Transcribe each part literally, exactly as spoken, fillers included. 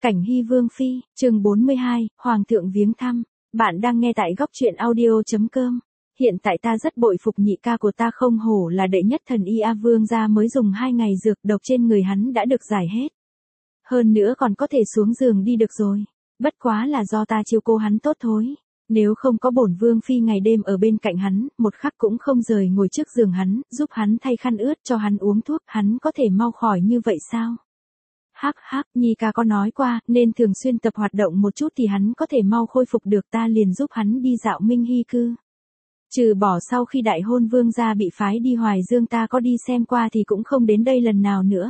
Cảnh Hy Vương Phi, chương bốn mươi hai, Hoàng thượng viếng thăm. Bạn đang nghe tại góc truyện audio.com. Hiện tại ta rất bội phục nhị ca của ta, không hổ là đệ nhất thần y a. Vương gia mới dùng hai ngày dược độc trên người hắn đã được giải hết. Hơn nữa còn có thể xuống giường đi được rồi. Bất quá là do ta chiếu cố hắn tốt thôi. Nếu không có bổn Vương Phi ngày đêm ở bên cạnh hắn, một khắc cũng không rời ngồi trước giường hắn, giúp hắn thay khăn ướt, cho hắn uống thuốc, hắn có thể mau khỏi như vậy sao? Hắc hắc, nhi ca có nói qua, nên thường xuyên tập hoạt động một chút thì hắn có thể mau khôi phục được, ta liền giúp hắn đi dạo Minh Hy cư. Trừ bỏ sau khi đại hôn vương gia bị phái đi Hoài Dương ta có đi xem qua thì cũng không đến đây lần nào nữa.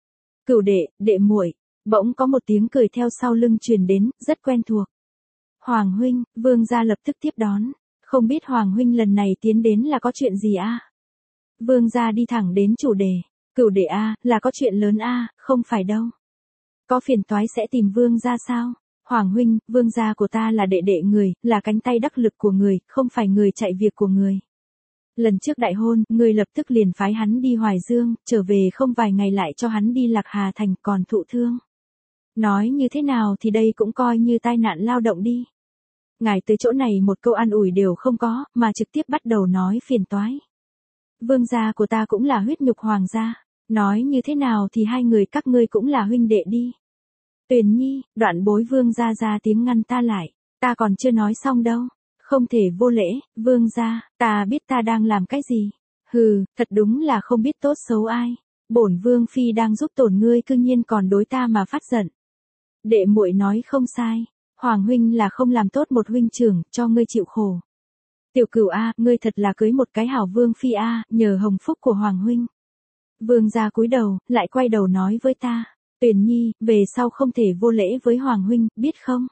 Cửu đệ, đệ muội, bỗng có một tiếng cười theo sau lưng truyền đến, rất quen thuộc. Hoàng huynh, vương gia lập tức tiếp đón, không biết Hoàng huynh lần này tiến đến là có chuyện gì a? Vương gia đi thẳng đến chủ đề. Cửu đệ a, là có chuyện lớn a, không phải đâu. Có phiền toái sẽ tìm vương gia sao? Hoàng huynh, vương gia của ta là đệ đệ người, là cánh tay đắc lực của người, không phải người chạy việc của người. Lần trước đại hôn, người lập tức liền phái hắn đi Hoài Dương, trở về không vài ngày lại cho hắn đi Lạc Hà Thành, còn thụ thương. Nói như thế nào thì đây cũng coi như tai nạn lao động đi. Ngài tới chỗ này một câu an ủi đều không có, mà trực tiếp bắt đầu nói phiền toái. Vương gia của ta cũng là huyết nhục hoàng gia, nói như thế nào thì hai người các ngươi cũng là huynh đệ đi. Tuyền Nhi, đoạn bối vương gia ra tiếng ngăn ta lại, ta còn chưa nói xong đâu, không thể vô lễ, vương gia, ta biết ta đang làm cái gì. Hừ, thật đúng là không biết tốt xấu ai, bổn vương phi đang giúp tổn ngươi cư nhiên còn đối ta mà phát giận. Đệ muội nói không sai, Hoàng huynh là không làm tốt một huynh trưởng, cho ngươi chịu khổ. Tiểu Cửu a, ngươi thật là cưới một cái hảo vương phi a, nhờ hồng phúc của Hoàng huynh. Vương gia cúi đầu, lại quay đầu nói với ta, Tuyền Nhi, về sau không thể vô lễ với Hoàng huynh, biết không?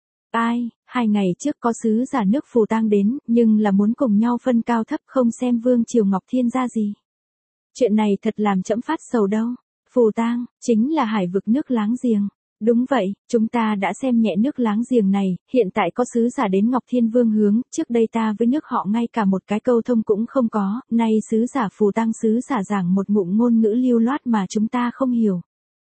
Ai, hai ngày trước có sứ giả nước Phù Tang đến, nhưng là muốn cùng nhau phân cao thấp, không xem Vương Triều Ngọc Thiên ra gì. Chuyện này thật làm trẫm phát sầu đâu. Phù Tang, chính là hải vực nước láng giềng. Đúng vậy, chúng ta đã xem nhẹ nước láng giềng này, hiện tại có sứ giả đến Ngọc Thiên Vương hướng, trước đây ta với nước họ ngay cả một cái câu thông cũng không có, nay sứ giả Phù Tang sứ giả giảng một ngụm ngôn ngữ lưu loát mà chúng ta không hiểu.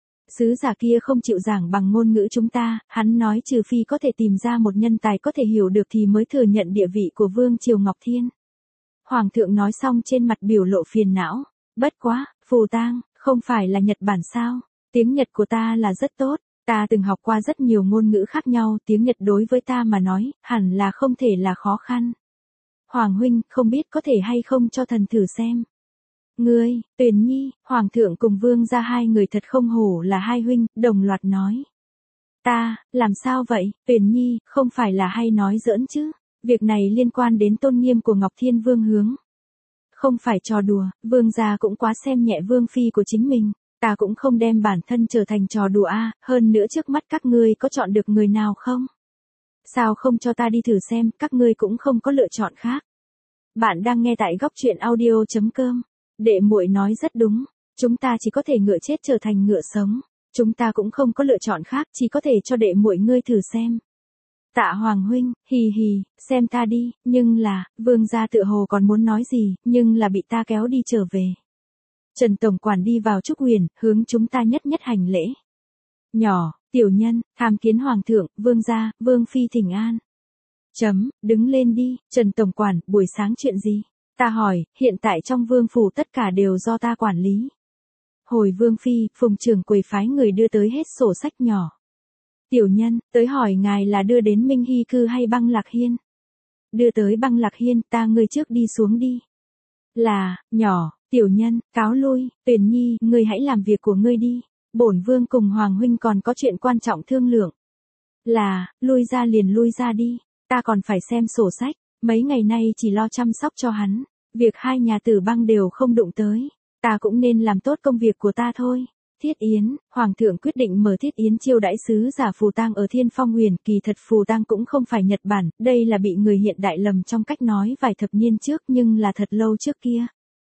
Sứ giả kia không chịu giảng bằng ngôn ngữ chúng ta, hắn nói trừ phi có thể tìm ra một nhân tài có thể hiểu được thì mới thừa nhận địa vị của Vương Triều Ngọc Thiên. Hoàng thượng nói xong trên mặt biểu lộ phiền não, bất quá, Phù Tang, không phải là Nhật Bản sao, tiếng Nhật của ta là rất tốt. Ta từng học qua rất nhiều ngôn ngữ khác nhau, tiếng Nhật đối với ta mà nói, hẳn là không thể là khó khăn. Hoàng huynh, không biết có thể hay không cho thần thử xem. Ngươi, Tuyền Nhi, Hoàng thượng cùng Vương gia hai người thật không hổ là hai huynh, đồng loạt nói. Ta, làm sao vậy, Tuyền Nhi, không phải là hay nói giỡn chứ, việc này liên quan đến tôn nghiêm của Ngọc Thiên Vương hướng. Không phải trò đùa, Vương gia cũng quá xem nhẹ Vương phi của chính mình. Ta cũng không đem bản thân trở thành trò đùa a, hơn nữa trước mắt các ngươi có chọn được người nào không? Sao không cho ta đi thử xem, các ngươi cũng không có lựa chọn khác. Bạn đang nghe tại góc truyện audio.com. Đệ muội nói rất đúng, chúng ta chỉ có thể ngựa chết trở thành ngựa sống, chúng ta cũng không có lựa chọn khác, chỉ có thể cho đệ muội ngươi thử xem. Tạ Hoàng huynh, hì hì, xem ta đi, nhưng là, Vương gia tựa hồ còn muốn nói gì, nhưng là bị ta kéo đi trở về. Trần Tổng Quản đi vào Trúc Huyền, hướng chúng ta nhất nhất hành lễ. Nhỏ, tiểu nhân, tham kiến Hoàng thượng, Vương gia, Vương phi thỉnh an. Chấm, đứng lên đi, Trần Tổng Quản, buổi sáng chuyện gì? Ta hỏi, hiện tại trong Vương phủ tất cả đều do ta quản lý. Hồi Vương phi, Phùng trưởng quầy phái người đưa tới hết sổ sách nhỏ. Tiểu nhân, tới hỏi ngài là đưa đến Minh Hy cư hay Băng Lạc Hiên? Đưa tới Băng Lạc Hiên, ta ngươi trước đi xuống đi. Là, nhỏ. Tiểu nhân, cáo lui, Tuyền Nhi, ngươi hãy làm việc của ngươi đi, bổn vương cùng Hoàng huynh còn có chuyện quan trọng thương lượng. Là, lui ra liền lui ra đi, ta còn phải xem sổ sách, mấy ngày nay chỉ lo chăm sóc cho hắn, việc hai nhà Tử Băng đều không đụng tới, ta cũng nên làm tốt công việc của ta thôi. Thiết yến, Hoàng thượng quyết định mở thiết yến chiêu đãi sứ giả Phù Tang ở Thiên Phong Huyền, kỳ thật Phù Tang cũng không phải Nhật Bản, đây là bị người hiện đại lầm trong cách nói vài thập niên trước nhưng là thật lâu trước kia.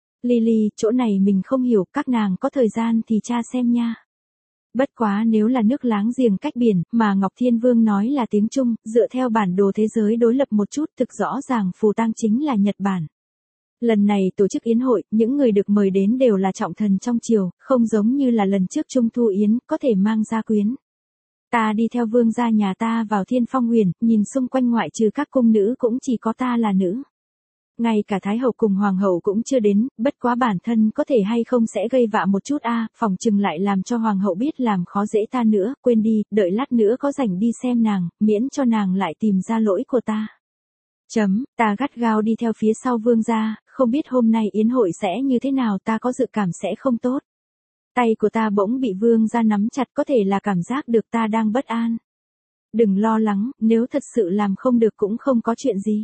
Lily, chỗ này mình không hiểu, các nàng có thời gian thì tra xem nha. Bất quá nếu là nước láng giềng cách biển, mà Ngọc Thiên Vương nói là tiếng Trung, dựa theo bản đồ thế giới đối lập một chút thực rõ ràng Phù Tang chính là Nhật Bản. Lần này tổ chức yến hội, những người được mời đến đều là trọng thần trong triều, không giống như là lần trước Trung Thu Yến, có thể mang gia quyến. Ta đi theo vương gia nhà ta vào Thiên Phong Huyền, nhìn xung quanh ngoại trừ các cung nữ cũng chỉ có ta là nữ. Ngay cả Thái hậu cùng Hoàng hậu cũng chưa đến, bất quá bản thân có thể hay không sẽ gây vạ một chút a, phòng chừng lại làm cho Hoàng hậu biết làm khó dễ ta nữa, quên đi, đợi lát nữa có rảnh đi xem nàng, miễn cho nàng lại tìm ra lỗi của ta. Chấm, ta gắt gao đi theo phía sau vương gia, không biết hôm nay yến hội sẽ như thế nào, ta có dự cảm sẽ không tốt. Tay của ta bỗng bị vương gia nắm chặt, có thể là cảm giác được ta đang bất an. Đừng lo lắng, nếu thật sự làm không được cũng không có chuyện gì.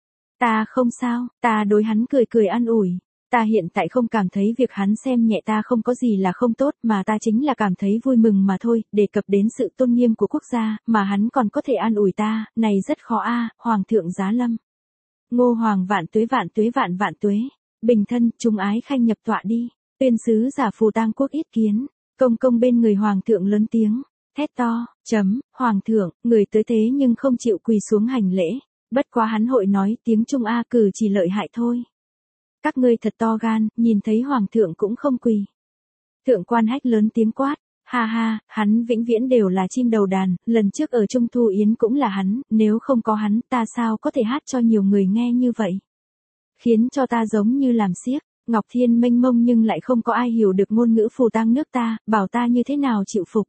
Ta không sao, ta đối hắn cười cười an ủi. Ta hiện tại không cảm thấy việc hắn xem nhẹ ta không có gì là không tốt, mà ta chính là cảm thấy vui mừng mà thôi, đề cập đến sự tôn nghiêm của quốc gia, mà hắn còn có thể an ủi ta, này rất khó a, Hoàng thượng giá lâm. Ngô Hoàng vạn tuế vạn tuế vạn vạn tuế, bình thân, trung ái khanh nhập tọa đi, tuyên sứ giả Phù Tang quốc yết kiến, công công bên người Hoàng thượng lớn tiếng, thét to, chấm, Hoàng thượng, người tới thế nhưng không chịu quỳ xuống hành lễ, bất quá hắn hội nói tiếng Trung A cử chỉ lợi hại thôi. Các ngươi thật to gan, nhìn thấy Hoàng thượng cũng không quỳ. Thượng quan Hách lớn tiếng quát, ha ha, hắn vĩnh viễn đều là chim đầu đàn, lần trước ở Trung Thu Yến cũng là hắn, nếu không có hắn ta sao có thể hát cho nhiều người nghe như vậy. Khiến cho ta giống như làm xiếc, Ngọc Thiên mênh mông nhưng lại không có ai hiểu được ngôn ngữ Phù Tang nước ta, bảo ta như thế nào chịu phục.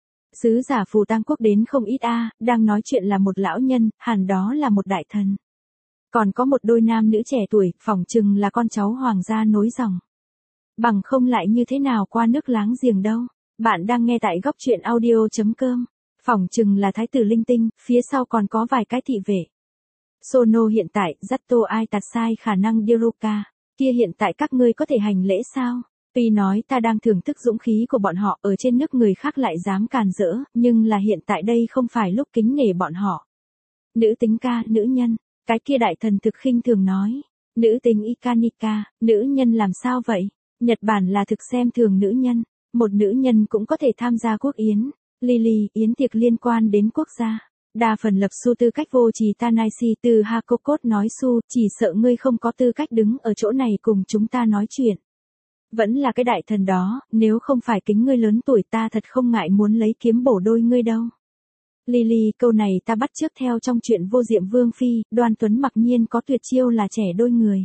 Sứ giả Phù Tang quốc đến không ít a, đang nói chuyện là một lão nhân, hẳn đó là một đại thần. Còn có một đôi nam nữ trẻ tuổi, phỏng chừng là con cháu hoàng gia nối dòng. Bằng không lại như thế nào qua nước láng giềng đâu. Bạn đang nghe tại góc truyện audio chấm com. Phỏng chừng là thái tử linh tinh, phía sau còn có vài cái thị vệ. Sono hiện tại, Zatto ai tạt sai khả năng Diruka. Kia hiện tại các ngươi có thể hành lễ sao? Tuy nói ta đang thưởng thức dũng khí của bọn họ, ở trên nước người khác lại dám càn rỡ, nhưng là hiện tại đây không phải lúc kính nể bọn họ. Nữ tính ca, nữ nhân, cái kia đại thần thực khinh thường nói. Nữ tính Ikanika, nữ nhân làm sao vậy? Nhật Bản là thực xem thường nữ nhân, một nữ nhân cũng có thể tham gia quốc yến. Lily, yến tiệc liên quan đến quốc gia. Đa phần lập su tư cách vô trì Tanaisi từ Hakokot nói su, chỉ sợ ngươi không có tư cách đứng ở chỗ này cùng chúng ta nói chuyện. Vẫn là cái đại thần đó, nếu không phải kính ngươi lớn tuổi ta thật không ngại muốn lấy kiếm bổ đôi ngươi đâu. Lily, câu này ta bắt chước theo trong chuyện Vô Diệm Vương Phi, Đoan Tuấn mặc nhiên có tuyệt chiêu là trẻ đôi người.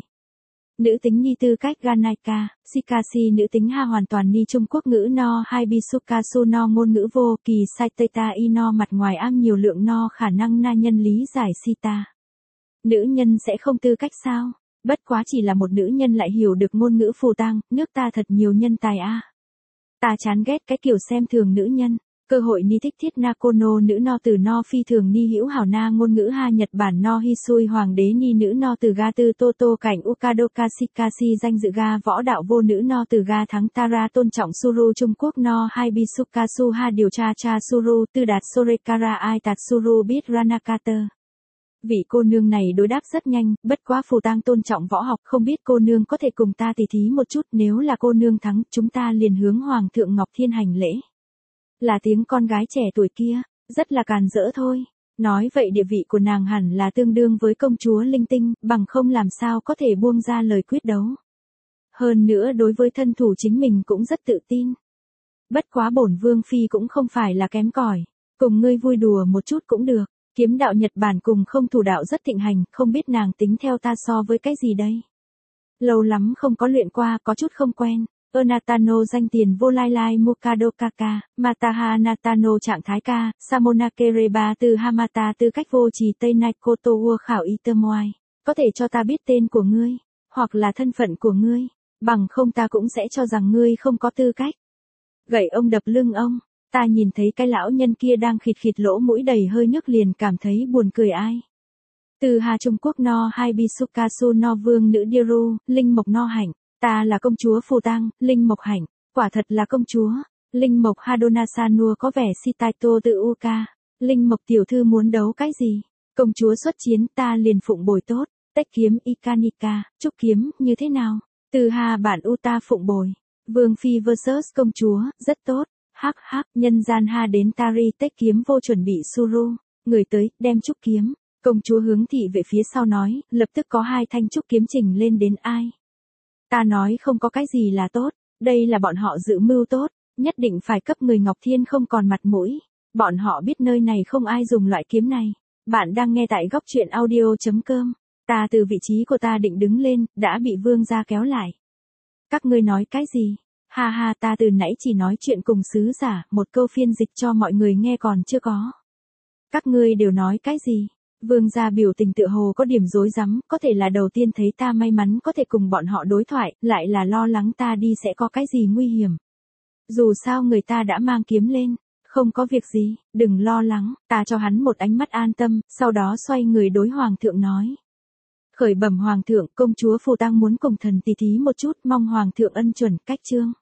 Nữ tính nhi tư cách Ganaika, Shikashi nữ tính ha hoàn toàn ni Trung Quốc ngữ no hai Bisukasu no ngôn ngữ vô kỳ sai Teta y no mặt ngoài am nhiều lượng no khả năng na nhân lý giải Sita. Nữ nhân sẽ không tư cách sao? Bất quá chỉ là một nữ nhân lại hiểu được ngôn ngữ Phù Tang, nước ta thật nhiều nhân tài a. À. Ta chán ghét cái kiểu xem thường nữ nhân. Cơ hội ni thích thiết na kono nữ no từ no phi thường ni hữu hảo na ngôn ngữ ha Nhật Bản no hisui hoàng đế ni nữ no từ ga tư toto cảnh ukadoka shikashi danh dự ga võ đạo vô nữ no từ ga thắng tara tôn trọng suru Trung Quốc no hai bisukasu ha điều tra cha suru tư đạt sorekara ai tạt suru biết ranakata. Vị cô nương này đối đáp rất nhanh, bất quá Phù Tang tôn trọng võ học, không biết cô nương có thể cùng ta tỉ thí một chút, nếu là cô nương thắng, chúng ta liền hướng Hoàng thượng Ngọc Thiên hành lễ. Là tiếng con gái trẻ tuổi kia, rất là càn rỡ thôi. Nói vậy địa vị của nàng hẳn là tương đương với công chúa linh tinh, bằng không làm sao có thể buông ra lời quyết đấu. Hơn nữa đối với thân thủ chính mình cũng rất tự tin. Bất quá bổn vương phi cũng không phải là kém cỏi, cùng ngươi vui đùa một chút cũng được. Kiếm đạo Nhật Bản cùng không thủ đạo rất thịnh hành, không biết nàng tính theo ta so với cái gì đây. Lâu lắm không có luyện qua, có chút không quen. Onatano danh tiền vô lai lai Mukado Kaka, Mataha Natano trạng thái ca, Samonake Reba từ Hamata tư cách vô trì Tây Naikoto Ua khảo Itamoai. Có thể cho ta biết tên của ngươi, hoặc là thân phận của ngươi, bằng không ta cũng sẽ cho rằng ngươi không có tư cách. Gậy ông đập lưng ông, ta nhìn thấy cái lão nhân kia đang khịt khịt lỗ mũi đầy hơi nước liền cảm thấy buồn cười ai. Từ Hà Trung Quốc no hai Bisukasu no vương nữ Diru, Linh Mộc no hạnh. Ta là công chúa Phù Tang, Linh Mộc hạnh, quả thật là công chúa. Linh Mộc Hadonasanua có vẻ Shitaito tự Uka. Linh Mộc tiểu thư muốn đấu cái gì? Công chúa xuất chiến ta liền phụng bồi tốt. Tách kiếm Ikanika, trúc kiếm, như thế nào? Từ Hà bản Uta phụng bồi. Vương Phi versus công chúa, rất tốt. Hắc hắc, nhân gian ha đến Tari tách kiếm vô chuẩn bị Suru. Người tới, đem trúc kiếm. Công chúa hướng thị về phía sau nói, lập tức có hai thanh trúc kiếm chỉnh lên đến ai. Ta nói không có cái gì là tốt, đây là bọn họ dự mưu tốt, nhất định phải cấp người Ngọc Thiên không còn mặt mũi. Bọn họ biết nơi này không ai dùng loại kiếm này. Bạn đang nghe tại góc truyện audio.com. Ta từ vị trí của ta định đứng lên, đã bị vương gia kéo lại. Các ngươi nói cái gì? Ha ha, ta từ nãy chỉ nói chuyện cùng sứ giả, một câu phiên dịch cho mọi người nghe còn chưa có. Các ngươi đều nói cái gì? Vương gia biểu tình tựa hồ có điểm rối rắm, có thể là đầu tiên thấy ta may mắn có thể cùng bọn họ đối thoại, lại là lo lắng ta đi sẽ có cái gì nguy hiểm. Dù sao người ta đã mang kiếm lên, không có việc gì, đừng lo lắng, ta cho hắn một ánh mắt an tâm, sau đó xoay người đối hoàng thượng nói. Khởi bẩm hoàng thượng, công chúa Phù Tang muốn cùng thần tỷ thí một chút, mong hoàng thượng ân chuẩn, cách chương.